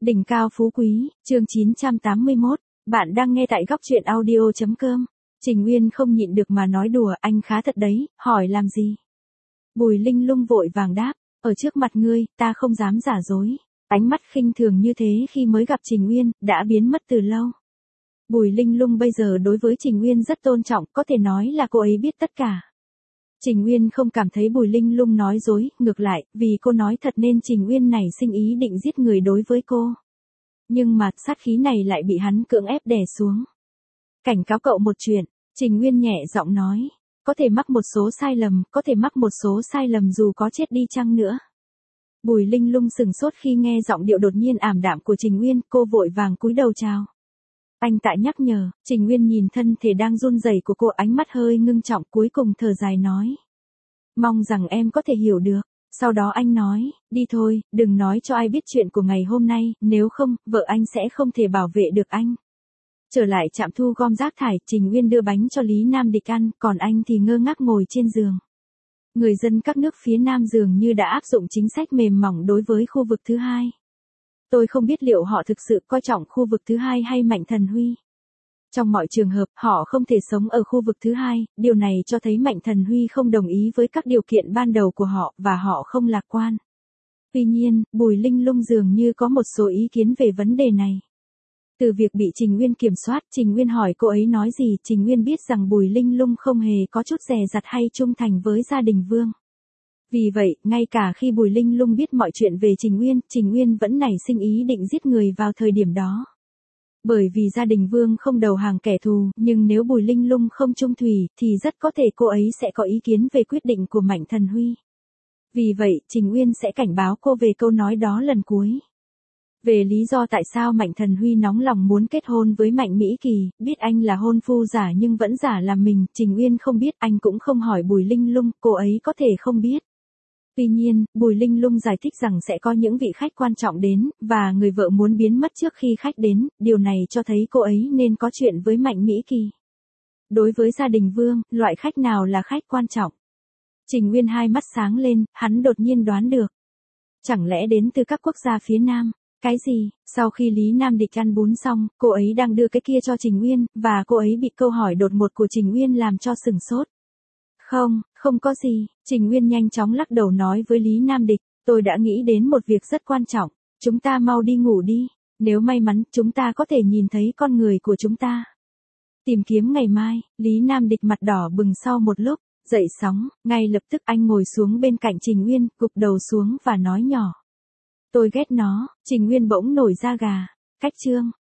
Đỉnh cao phú quý, chương 981, bạn đang nghe tại góc truyện audio.com. Trình Nguyên không nhịn được mà nói đùa, anh khá thật đấy, hỏi làm gì? Bùi Linh Lung vội vàng đáp, ở trước mặt ngươi, ta không dám giả dối. Ánh mắt khinh thường như thế khi mới gặp Trình Nguyên, đã biến mất từ lâu. Bùi Linh Lung bây giờ đối với Trình Nguyên rất tôn trọng, có thể nói là cô ấy biết tất cả. Trình Nguyên không cảm thấy Bùi Linh Lung nói dối, ngược lại, vì cô nói thật nên Trình Nguyên nảy sinh ý định giết người đối với cô. Nhưng mà, sát khí này lại bị hắn cưỡng ép đè xuống. Cảnh cáo cậu một chuyện, Trình Nguyên nhẹ giọng nói, có thể mắc một số sai lầm, có thể mắc một số sai lầm dù có chết đi chăng nữa. Bùi Linh Lung sừng sốt khi nghe giọng điệu đột nhiên ảm đạm của Trình Nguyên, cô vội vàng cúi đầu chào. Anh tại nhắc nhở, Trình Nguyên nhìn thân thể đang run rẩy của cô, ánh mắt hơi ngưng trọng, cuối cùng thở dài nói. Mong rằng em có thể hiểu được. Sau đó anh nói, đi thôi, đừng nói cho ai biết chuyện của ngày hôm nay, nếu không, vợ anh sẽ không thể bảo vệ được anh. Trở lại trạm thu gom rác thải, Trình Nguyên đưa bánh cho Lý Nam Địch ăn, còn anh thì ngơ ngác ngồi trên giường. Người dân các nước phía Nam dường như đã áp dụng chính sách mềm mỏng đối với khu vực thứ hai. Tôi không biết liệu họ thực sự coi trọng khu vực thứ hai hay Mạnh Thần Huy. Trong mọi trường hợp, họ không thể sống ở khu vực thứ hai, điều này cho thấy Mạnh Thần Huy không đồng ý với các điều kiện ban đầu của họ, và họ không lạc quan. Tuy nhiên, Bùi Linh Lung dường như có một số ý kiến về vấn đề này. Từ việc bị Trình Nguyên kiểm soát, Trình Nguyên hỏi cô ấy nói gì, Trình Nguyên biết rằng Bùi Linh Lung không hề có chút dè dặt hay trung thành với gia đình Vương. Vì vậy, ngay cả khi Bùi Linh Lung biết mọi chuyện về Trình Nguyên vẫn nảy sinh ý định giết người vào thời điểm đó. Bởi vì gia đình Vương không đầu hàng kẻ thù, nhưng nếu Bùi Linh Lung không trung thủy, thì rất có thể cô ấy sẽ có ý kiến về quyết định của Mạnh Thần Huy. Vì vậy, Trình Nguyên sẽ cảnh báo cô về câu nói đó lần cuối. Về lý do tại sao Mạnh Thần Huy nóng lòng muốn kết hôn với Mạnh Mỹ Kỳ, biết anh là hôn phu giả nhưng vẫn giả làm mình, Trình Nguyên không biết, anh cũng không hỏi Bùi Linh Lung, cô ấy có thể không biết. Tuy nhiên, Bùi Linh Lung giải thích rằng sẽ có những vị khách quan trọng đến, và người vợ muốn biến mất trước khi khách đến, điều này cho thấy cô ấy nên có chuyện với Mạnh Mỹ Kỳ. Đối với gia đình Vương, loại khách nào là khách quan trọng? Trình Nguyên hai mắt sáng lên, hắn đột nhiên đoán được. Chẳng lẽ đến từ các quốc gia phía Nam? Cái gì? Sau khi Lý Nam Địch ăn bún xong, cô ấy đang đưa cái kia cho Trình Nguyên, và cô ấy bị câu hỏi đột ngột của Trình Nguyên làm cho sửng sốt. Không có gì, Trình Nguyên nhanh chóng lắc đầu nói với Lý Nam Địch, tôi đã nghĩ đến một việc rất quan trọng, chúng ta mau đi ngủ đi, nếu may mắn, chúng ta có thể nhìn thấy con người của chúng ta. Tìm kiếm ngày mai, Lý Nam Địch mặt đỏ bừng sau một lúc, dậy sóng, ngay lập tức anh ngồi xuống bên cạnh Trình Nguyên, gục đầu xuống và nói nhỏ. Tôi ghét nó, Trình Nguyên bỗng nổi da gà, cách chương.